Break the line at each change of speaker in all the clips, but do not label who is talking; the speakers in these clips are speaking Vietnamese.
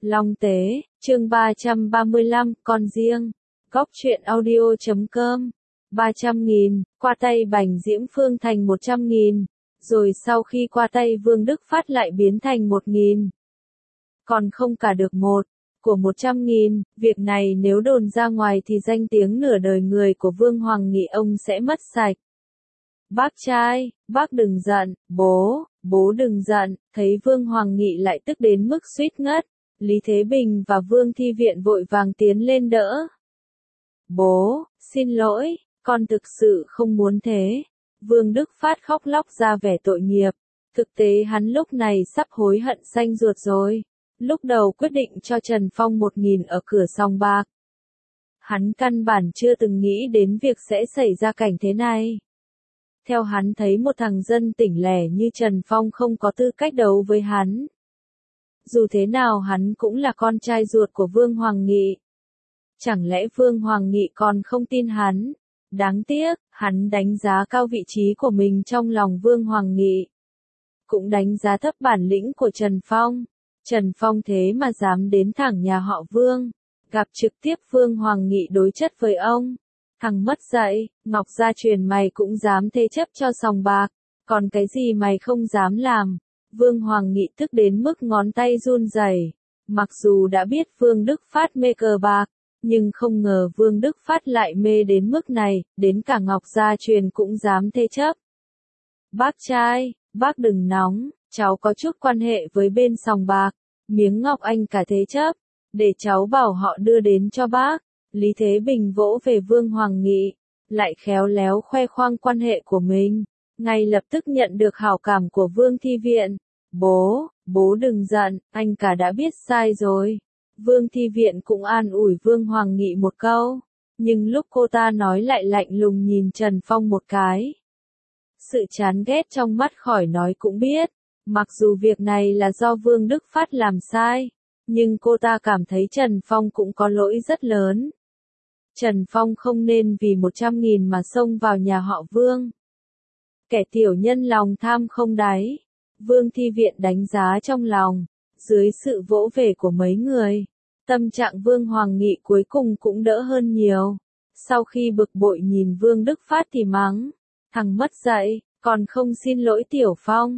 Long Tế, chương 335, con riêng. Góc truyện audio.com. 300.000, qua tay Bành Diễm Phương thành 100.000, rồi sau khi qua tay Vương Đức Phát lại biến thành 1.000. Còn không cả được một, của 100.000, việc này nếu đồn ra ngoài thì danh tiếng nửa đời người của Vương Hoàng Nghị ông sẽ mất sạch. Bác trai, bác đừng giận, bố đừng giận, thấy Vương Hoàng Nghị lại tức đến mức suýt ngất. Lý Thế Bình và Vương Thi Viện vội vàng tiến lên đỡ. Bố, xin lỗi, con thực sự không muốn thế. Vương Đức Phát khóc lóc ra vẻ tội nghiệp. Thực tế hắn lúc này sắp hối hận xanh ruột rồi. Lúc đầu quyết định cho Trần Phong 1.000 ở cửa sòng bạc. Hắn căn bản chưa từng nghĩ đến việc sẽ xảy ra cảnh thế này. Theo hắn thấy một thằng dân tỉnh lẻ như Trần Phong không có tư cách đấu với hắn. Dù thế nào hắn cũng là con trai ruột của Vương Hoàng Nghị. Chẳng lẽ Vương Hoàng Nghị còn không tin hắn? Đáng tiếc, hắn đánh giá cao vị trí của mình trong lòng Vương Hoàng Nghị. Cũng đánh giá thấp bản lĩnh của Trần Phong. Trần Phong thế mà dám đến thẳng nhà họ Vương, gặp trực tiếp Vương Hoàng Nghị đối chất với ông. Thằng mất dạy, Ngọc Gia Truyền mày cũng dám thế chấp cho sòng bạc, còn cái gì mày không dám làm? Vương Hoàng Nghị tức đến mức ngón tay run rẩy. Mặc dù đã biết Vương Đức Phát mê cờ bạc, nhưng không ngờ Vương Đức Phát lại mê đến mức này, đến cả Ngọc Gia Truyền cũng dám thế chấp. Bác trai, bác đừng nóng, cháu có chút quan hệ với bên sòng bạc, miếng ngọc anh cả thế chấp, để cháu bảo họ đưa đến cho bác. Lý Thế Bình vỗ về Vương Hoàng Nghị, lại khéo léo khoe khoang quan hệ của mình, ngay lập tức nhận được hảo cảm của Vương Thi Viện. Bố đừng giận, anh cả đã biết sai rồi. Vương Thi Viện cũng an ủi Vương Hoàng Nghị một câu, nhưng lúc cô ta nói lại lạnh lùng nhìn Trần Phong một cái. Sự chán ghét trong mắt khỏi nói cũng biết, mặc dù việc này là do Vương Đức Phát làm sai, nhưng cô ta cảm thấy Trần Phong cũng có lỗi rất lớn. Trần Phong không nên vì 100.000 mà xông vào nhà họ Vương. Kẻ tiểu nhân lòng tham không đáy. Vương Thi Viện đánh giá trong lòng, dưới sự vỗ về của mấy người, tâm trạng Vương Hoàng Nghị cuối cùng cũng đỡ hơn nhiều. Sau khi bực bội nhìn Vương Đức Phát thì mắng, thằng mất dạy, còn không xin lỗi Tiểu Phong.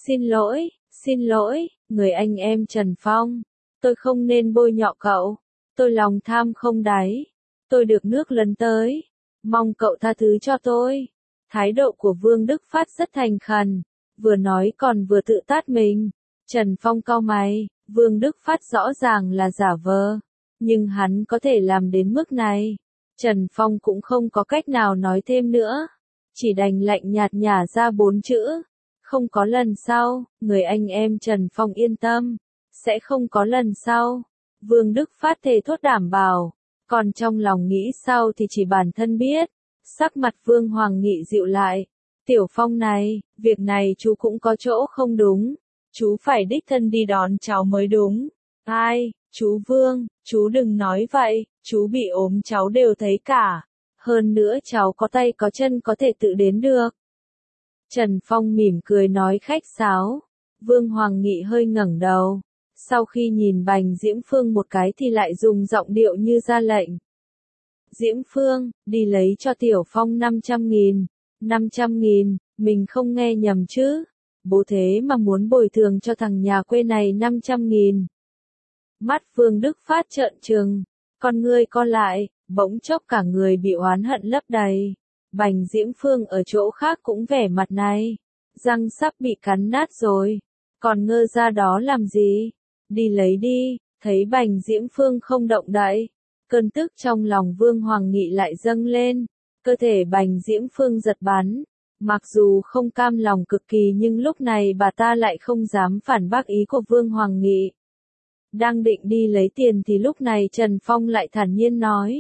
Xin lỗi, người anh em Trần Phong, tôi không nên bôi nhọ cậu, tôi lòng tham không đáy, tôi được nước lấn tới, mong cậu tha thứ cho tôi. Thái độ của Vương Đức Phát rất thành khẩn, vừa nói còn vừa tự tát mình. Trần Phong cau mày, Vương Đức Phát rõ ràng là giả vờ, nhưng hắn có thể làm đến mức này. Trần Phong cũng không có cách nào nói thêm nữa, chỉ đành lạnh nhạt nhả ra 4 chữ. Không có lần sau, người anh em Trần Phong yên tâm, sẽ không có lần sau. Vương Đức Phát thề thốt đảm bảo, còn trong lòng nghĩ sao thì chỉ bản thân biết. Sắc mặt Vương Hoàng Nghị dịu lại. Tiểu Phong này, việc này chú cũng có chỗ không đúng. Chú phải đích thân đi đón cháu mới đúng. Ai, chú Vương, chú đừng nói vậy, chú bị ốm cháu đều thấy cả. Hơn nữa cháu có tay có chân có thể tự đến được. Trần Phong mỉm cười nói khách sáo. Vương Hoàng Nghị hơi ngẩng đầu. Sau khi nhìn Bành Diễm Phương một cái thì lại dùng giọng điệu như ra lệnh. Diễm Phương, đi lấy cho Tiểu Phong 500.000. 500.000, mình không nghe nhầm chứ. Bố thế mà muốn bồi thường cho thằng nhà quê này 500.000. Mắt Vương Đức Phát trợn trừng, con ngươi co lại, bỗng chốc cả người bị oán hận lấp đầy. Bành Diễm Phương ở chỗ khác cũng vẻ mặt này, răng sắp bị cắn nát rồi, còn ngơ ra đó làm gì? Đi lấy đi. Thấy Bành Diễm Phương không động đậy, cơn tức trong lòng Vương Hoàng Nghị lại dâng lên. Cơ thể Bành Diễm Phương giật bắn, mặc dù không cam lòng cực kỳ nhưng lúc này bà ta lại không dám phản bác ý của Vương Hoàng Nghị. Đang định đi lấy tiền thì lúc này Trần Phong lại thản nhiên nói.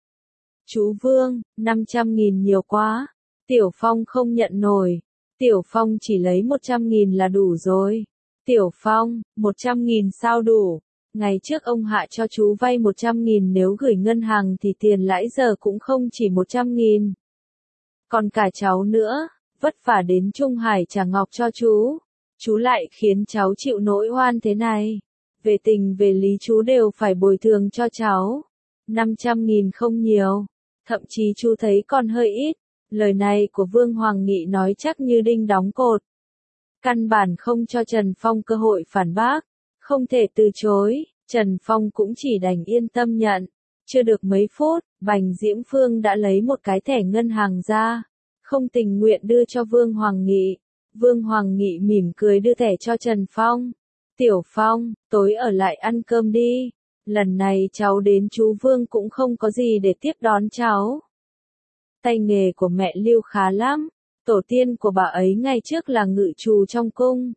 Chú Vương, 500.000 nhiều quá, Tiểu Phong không nhận nổi, Tiểu Phong chỉ lấy 100.000 là đủ rồi. Tiểu Phong, 100.000 sao đủ? Ngày trước ông Hạ cho chú vay 100.000 nếu gửi ngân hàng thì tiền lãi giờ cũng không chỉ 100.000. Còn cả cháu nữa, vất vả đến Trung Hải trả ngọc cho chú lại khiến cháu chịu nỗi oan thế này. Về tình về lý chú đều phải bồi thường cho cháu. 500.000 không nhiều. Thậm chí chú thấy còn hơi ít. Lời này của Vương Hoàng Nghị nói chắc như đinh đóng cột. Căn bản không cho Trần Phong cơ hội phản bác. Không thể từ chối, Trần Phong cũng chỉ đành yên tâm nhận. Chưa được mấy phút, Bành Diễm Phương đã lấy một cái thẻ ngân hàng ra. Không tình nguyện đưa cho Vương Hoàng Nghị. Vương Hoàng Nghị mỉm cười đưa thẻ cho Trần Phong. Tiểu Phong, tối ở lại ăn cơm đi. Lần này cháu đến chú Vương cũng không có gì để tiếp đón cháu. Tay nghề của mẹ Lưu khá lắm. Tổ tiên của bà ấy ngày trước là ngự trù trong cung.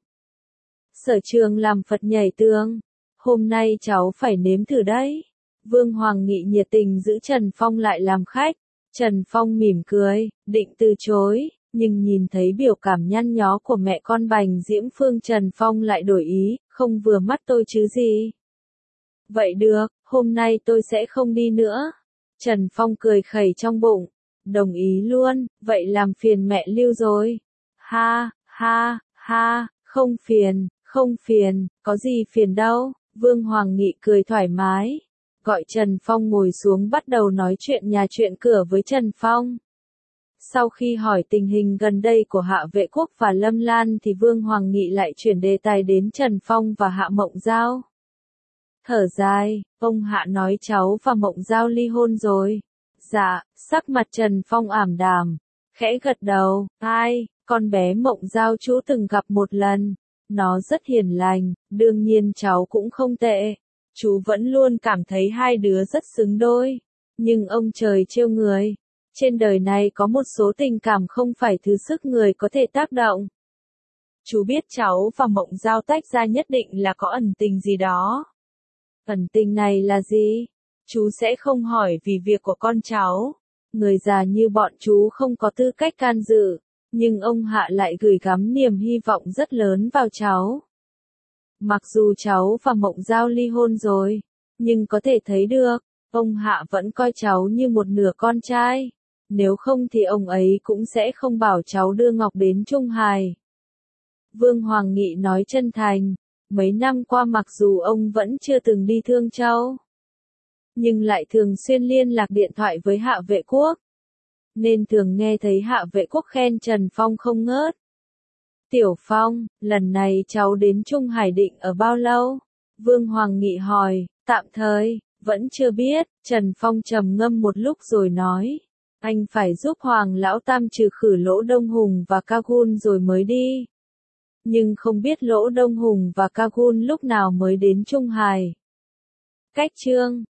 Sở trường làm Phật nhảy tường. Hôm nay cháu phải nếm thử đấy. Vương Hoàng Nghị nhiệt tình giữ Trần Phong lại làm khách. Trần Phong mỉm cười, định từ chối, nhưng nhìn thấy biểu cảm nhăn nhó của mẹ con Bành Diễm Phương, Trần Phong lại đổi ý, không vừa mắt tôi chứ gì. Vậy được, hôm nay tôi sẽ không đi nữa. Trần Phong cười khẩy trong bụng, đồng ý luôn, vậy làm phiền mẹ Lưu rồi. Ha, ha, ha, không phiền, có gì phiền đâu. Vương Hoàng Nghị cười thoải mái. Gọi Trần Phong ngồi xuống bắt đầu nói chuyện nhà chuyện cửa với Trần Phong. Sau khi hỏi tình hình gần đây của Hạ Vệ Quốc và Lâm Lan thì Vương Hoàng Nghị lại chuyển đề tài đến Trần Phong và Hạ Mộng Giao. Thở dài, ông Hạ nói cháu và Mộng Giao ly hôn rồi. Dạ, sắc mặt Trần Phong ảm đạm, khẽ gật đầu. Ai, con bé Mộng Giao chú từng gặp một lần. Nó rất hiền lành, đương nhiên cháu cũng không tệ. Chú vẫn luôn cảm thấy hai đứa rất xứng đôi. Nhưng ông trời trêu người. Trên đời này có một số tình cảm không phải thứ sức người có thể tác động. Chú biết cháu và Mộng Giao tách ra nhất định là có ẩn tình gì đó. Ẩn tình này là gì? Chú sẽ không hỏi vì việc của con cháu. Người già như bọn chú không có tư cách can dự. Nhưng ông Hạ lại gửi gắm niềm hy vọng rất lớn vào cháu. Mặc dù cháu và Mộng Giao ly hôn rồi, nhưng có thể thấy được, ông Hạ vẫn coi cháu như một nửa con trai. Nếu không thì ông ấy cũng sẽ không bảo cháu đưa Ngọc đến Trung Hải. Vương Hoàng Nghị nói chân thành, mấy năm qua mặc dù ông vẫn chưa từng đi Thương Châu, nhưng lại thường xuyên liên lạc điện thoại với Hạ Vệ Quốc. Nên thường nghe thấy Hạ Vệ Quốc khen Trần Phong không ngớt. Tiểu Phong, lần này cháu đến Trung Hải định ở bao lâu? Vương Hoàng Nghị hỏi, tạm thời, vẫn chưa biết. Trần Phong trầm ngâm một lúc rồi nói, anh phải giúp Hoàng Lão Tam trừ khử Lỗ Đông Hùng và Kagun rồi mới đi. Nhưng không biết Lỗ Đông Hùng và Kagun lúc nào mới đến Trung Hải. Cách chương